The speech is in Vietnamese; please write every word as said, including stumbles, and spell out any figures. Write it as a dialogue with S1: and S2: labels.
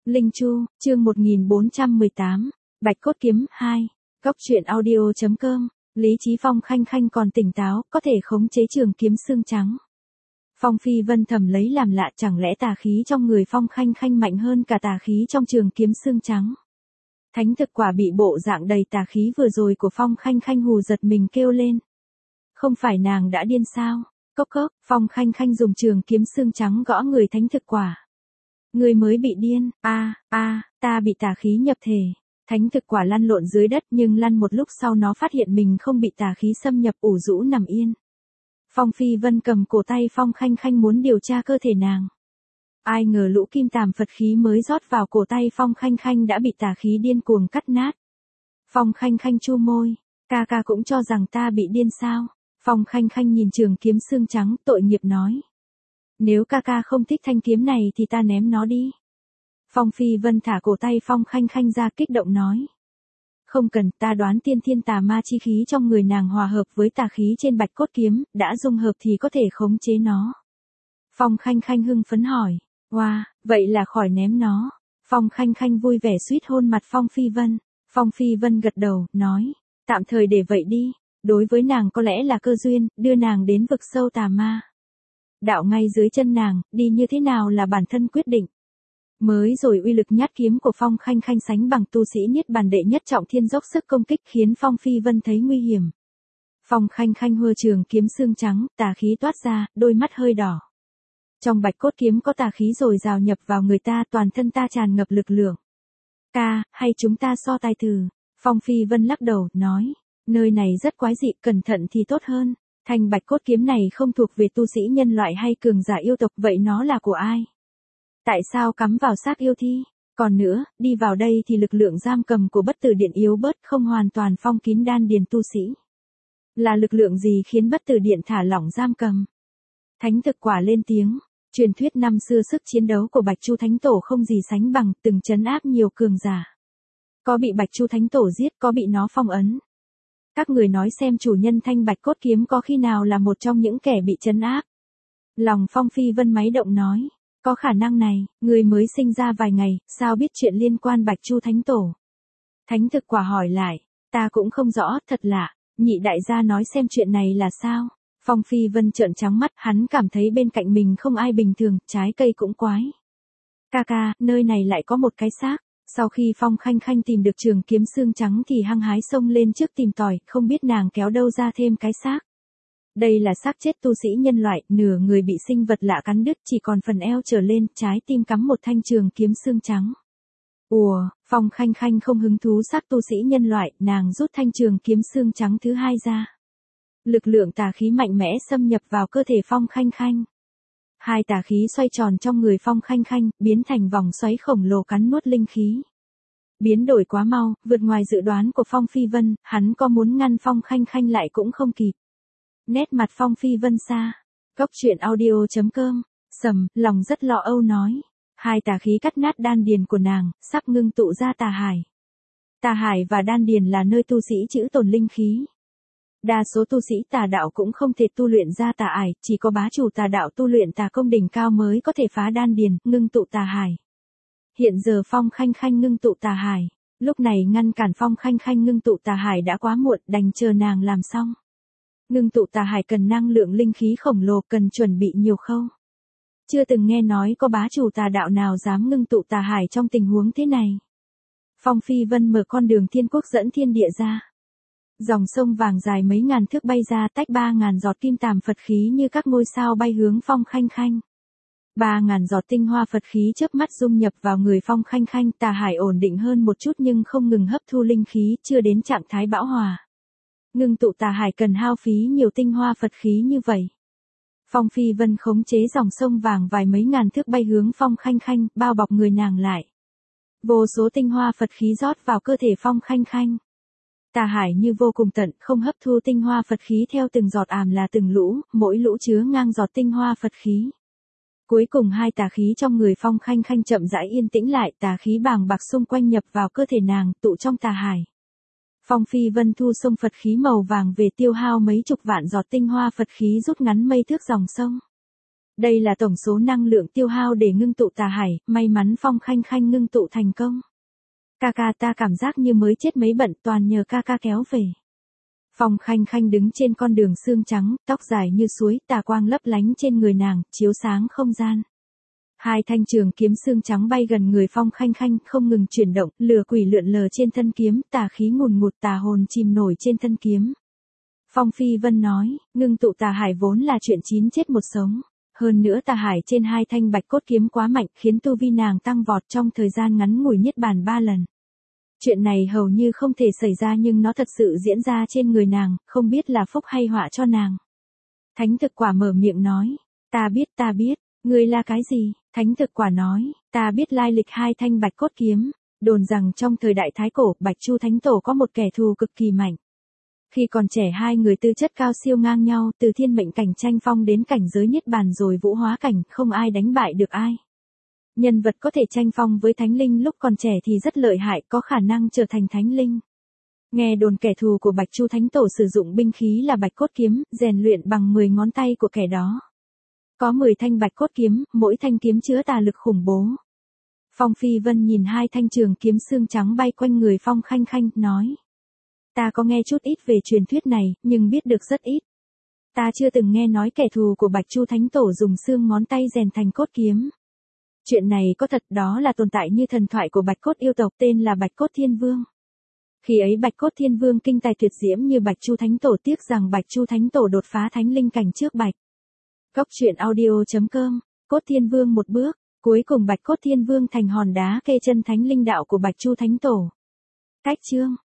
S1: Linh Chu, chương một nghìn bốn trăm mười tám, Bạch Cốt Kiếm hai, Góc truyện audio chấm com, Lý Chí Phong khanh khanh còn tỉnh táo, có thể khống chế trường kiếm xương trắng. Phong Phi Vân thầm lấy làm lạ, chẳng lẽ tà khí trong người Phong khanh khanh mạnh hơn cả tà khí trong trường kiếm xương trắng. Thánh thực quả bị bộ dạng đầy tà khí vừa rồi của Phong khanh khanh hù giật mình kêu lên. Không phải nàng đã điên sao? Cốc cốc, Phong khanh khanh dùng trường kiếm xương trắng gõ người thánh thực quả. Người mới bị điên, a a ta bị tà khí nhập thể. Thánh thực quả lăn lộn dưới đất, nhưng lăn một lúc sau nó phát hiện mình không bị tà khí xâm nhập, ủ rũ nằm yên. Phong Phi Vân cầm cổ tay Phong khanh khanh muốn điều tra cơ thể nàng. Ai ngờ lũ kim tàm Phật khí mới rót vào cổ tay Phong khanh khanh đã bị tà khí điên cuồng cắt nát. Phong khanh khanh chu môi, ca ca cũng cho rằng ta bị điên sao? Phong khanh khanh nhìn trường kiếm xương trắng, tội nghiệp nói. Nếu ca ca không thích thanh kiếm này thì ta ném nó đi. Phong Phi Vân thả cổ tay Phong khanh khanh ra, kích động nói. Không cần, ta đoán tiên thiên tà ma chi khí trong người nàng hòa hợp với tà khí trên bạch cốt kiếm, đã dung hợp thì có thể khống chế nó. Phong khanh khanh hưng phấn hỏi. Wow, vậy là khỏi ném nó. Phong khanh khanh vui vẻ suýt hôn mặt Phong Phi Vân. Phong Phi Vân gật đầu, nói. Tạm thời để vậy đi. Đối với nàng có lẽ là cơ duyên, đưa nàng đến vực sâu tà ma. Đạo ngay dưới chân nàng, đi như thế nào là bản thân quyết định. Mới rồi uy lực nhát kiếm của Phong khanh khanh sánh bằng tu sĩ niết bàn đệ nhất trọng thiên dốc sức công kích khiến Phong Phi Vân thấy nguy hiểm. Phong khanh khanh hơ trường kiếm xương trắng, tà khí toát ra, đôi mắt hơi đỏ. Trong bạch cốt kiếm có tà khí rồi rào nhập vào người ta, toàn thân ta tràn ngập lực lượng. Ca, hay chúng ta so tài thử. Phong Phi Vân lắc đầu, nói. Nơi này rất quái dị, cẩn thận thì tốt hơn. Thanh bạch cốt kiếm này không thuộc về tu sĩ nhân loại hay cường giả yêu tộc, vậy nó là của ai? Tại sao cắm vào xác yêu thi? Còn nữa, đi vào đây thì lực lượng giam cầm của bất tử điện yếu bớt, không hoàn toàn phong kín đan điền tu sĩ. Là lực lượng gì khiến bất tử điện thả lỏng giam cầm? Thánh thực quả lên tiếng. Truyền thuyết năm xưa sức chiến đấu của Bạch Chu Thánh Tổ không gì sánh bằng, từng trấn áp nhiều cường giả. Có bị Bạch Chu Thánh Tổ giết, có bị nó phong ấn. Các người nói xem chủ nhân thanh bạch cốt kiếm có khi nào là một trong những kẻ bị trấn áp. Lòng Phong Phi Vân máy động nói. Có khả năng này, người mới sinh ra vài ngày, sao biết chuyện liên quan Bạch Chu Thánh Tổ? Thánh thực quả hỏi lại. Ta cũng không rõ, thật lạ. Nhị đại gia nói xem chuyện này là sao? Phong Phi Vân trợn trắng mắt, hắn cảm thấy bên cạnh mình không ai bình thường, trái cây cũng quái. Ca ca, nơi này lại có một cái xác. Sau khi Phong khanh khanh tìm được trường kiếm xương trắng thì hăng hái xông lên trước tìm tòi, không biết nàng kéo đâu ra thêm cái xác. Đây là xác chết tu sĩ nhân loại, nửa người bị sinh vật lạ cắn đứt, chỉ còn phần eo trở lên, trái tim cắm một thanh trường kiếm xương trắng. Ùa, Phong khanh khanh không hứng thú xác tu sĩ nhân loại, nàng rút thanh trường kiếm xương trắng thứ hai ra. Lực lượng tà khí mạnh mẽ xâm nhập vào cơ thể Phong khanh khanh. Hai tà khí xoay tròn trong người Phong khanh khanh, biến thành vòng xoáy khổng lồ cắn nuốt linh khí. Biến đổi quá mau, vượt ngoài dự đoán của Phong Phi Vân, hắn có muốn ngăn Phong khanh khanh lại cũng không kịp. Nét mặt Phong Phi Vân xa. Góc truyện audio chấm com, sầm, lòng rất lo âu nói. Hai tà khí cắt nát đan điền của nàng, sắp ngưng tụ ra tà hải. Tà hải và đan điền là nơi tu sĩ trữ tồn linh khí. Đa số tu sĩ tà đạo cũng không thể tu luyện ra tà ải, chỉ có bá chủ tà đạo tu luyện tà công đỉnh cao mới có thể phá đan điền, ngưng tụ tà hải. Hiện giờ Phong khanh khanh ngưng tụ tà hải, lúc này ngăn cản Phong khanh khanh ngưng tụ tà hải đã quá muộn, đành chờ nàng làm xong. Ngưng tụ tà hải cần năng lượng linh khí khổng lồ, cần chuẩn bị nhiều khâu. Chưa từng nghe nói có bá chủ tà đạo nào dám ngưng tụ tà hải trong tình huống thế này. Phong Phi Vân mở con đường thiên quốc dẫn thiên địa ra. Dòng sông vàng dài mấy ngàn thước bay ra, tách ba ngàn giọt kim tàm Phật khí như các ngôi sao bay hướng Phong khanh khanh. Ba ngàn giọt tinh hoa Phật khí chớp mắt dung nhập vào người Phong khanh khanh, tà hải ổn định hơn một chút nhưng không ngừng hấp thu linh khí, chưa đến trạng thái bão hòa. Ngưng tụ tà hải cần hao phí nhiều tinh hoa Phật khí như vậy. Phong Phi Vân khống chế dòng sông vàng vài mấy ngàn thước bay hướng Phong khanh khanh, bao bọc người nàng lại. Vô số tinh hoa Phật khí rót vào cơ thể Phong khanh khanh. Tà hải như vô cùng tận, không hấp thu tinh hoa Phật khí theo từng giọt àm là từng lũ, mỗi lũ chứa ngang giọt tinh hoa Phật khí. Cuối cùng hai tà khí trong người Phong khanh khanh chậm rãi yên tĩnh lại, tà khí bàng bạc xung quanh nhập vào cơ thể nàng, tụ trong tà hải. Phong Phi Vân thu sông Phật khí màu vàng về, tiêu hao mấy chục vạn giọt tinh hoa Phật khí rút ngắn mây thước dòng sông. Đây là tổng số năng lượng tiêu hao để ngưng tụ tà hải, may mắn Phong Khanh Khanh ngưng tụ thành công. Ca ca ta cảm giác như mới chết mấy bận, toàn nhờ ca ca kéo về. Phong Khanh Khanh đứng trên con đường xương trắng, tóc dài như suối, tà quang lấp lánh trên người nàng, chiếu sáng không gian. Hai thanh trường kiếm xương trắng bay gần người Phong Khanh Khanh, không ngừng chuyển động, lửa quỷ lượn lờ trên thân kiếm, tà khí ngùn ngụt, tà hồn chìm nổi trên thân kiếm. Phong Phi Vân nói, ngưng tụ tà hải vốn là chuyện chín chết một sống. Hơn nữa tà hải trên hai thanh bạch cốt kiếm quá mạnh, khiến tu vi nàng tăng vọt trong thời gian ngắn ngủi niết bàn ba lần. Chuyện này hầu như không thể xảy ra nhưng nó thật sự diễn ra trên người nàng, không biết là phúc hay họa cho nàng. Thánh thực quả mở miệng nói, ta biết ta biết, ngươi là cái gì? Thánh thực quả nói, ta biết lai lịch hai thanh bạch cốt kiếm, đồn rằng trong thời đại Thái Cổ, Bạch Chu Thánh Tổ có một kẻ thù cực kỳ mạnh. Khi còn trẻ hai người tư chất cao siêu ngang nhau, từ thiên mệnh cảnh tranh phong đến cảnh giới niết bàn rồi vũ hóa cảnh, không ai đánh bại được ai. Nhân vật có thể tranh phong với thánh linh lúc còn trẻ thì rất lợi hại, có khả năng trở thành thánh linh. Nghe đồn kẻ thù của Bạch Chu Thánh Tổ sử dụng binh khí là bạch cốt kiếm, rèn luyện bằng mười ngón tay của kẻ đó. Có mười thanh bạch cốt kiếm, mỗi thanh kiếm chứa tà lực khủng bố. Phong Phi Vân nhìn hai thanh trường kiếm xương trắng bay quanh người Phong Khanh Khanh, nói. Ta có nghe chút ít về truyền thuyết này, nhưng biết được rất ít. Ta chưa từng nghe nói kẻ thù của Bạch Chu Thánh Tổ dùng xương ngón tay rèn thành cốt kiếm. Chuyện này có thật, đó là tồn tại như thần thoại của Bạch Cốt yêu tộc tên là Bạch Cốt Thiên Vương. Khi ấy Bạch Cốt Thiên Vương kinh tài tuyệt diễm như Bạch Chu Thánh Tổ, tiếc rằng Bạch Chu Thánh Tổ đột phá thánh linh cảnh trước Bạch. Cốc truyện audio chấm com, Cốt Thiên Vương một bước, cuối cùng Bạch Cốt Thiên Vương thành hòn đá kê chân thánh linh đạo của Bạch Chu Thánh Tổ. Cách chương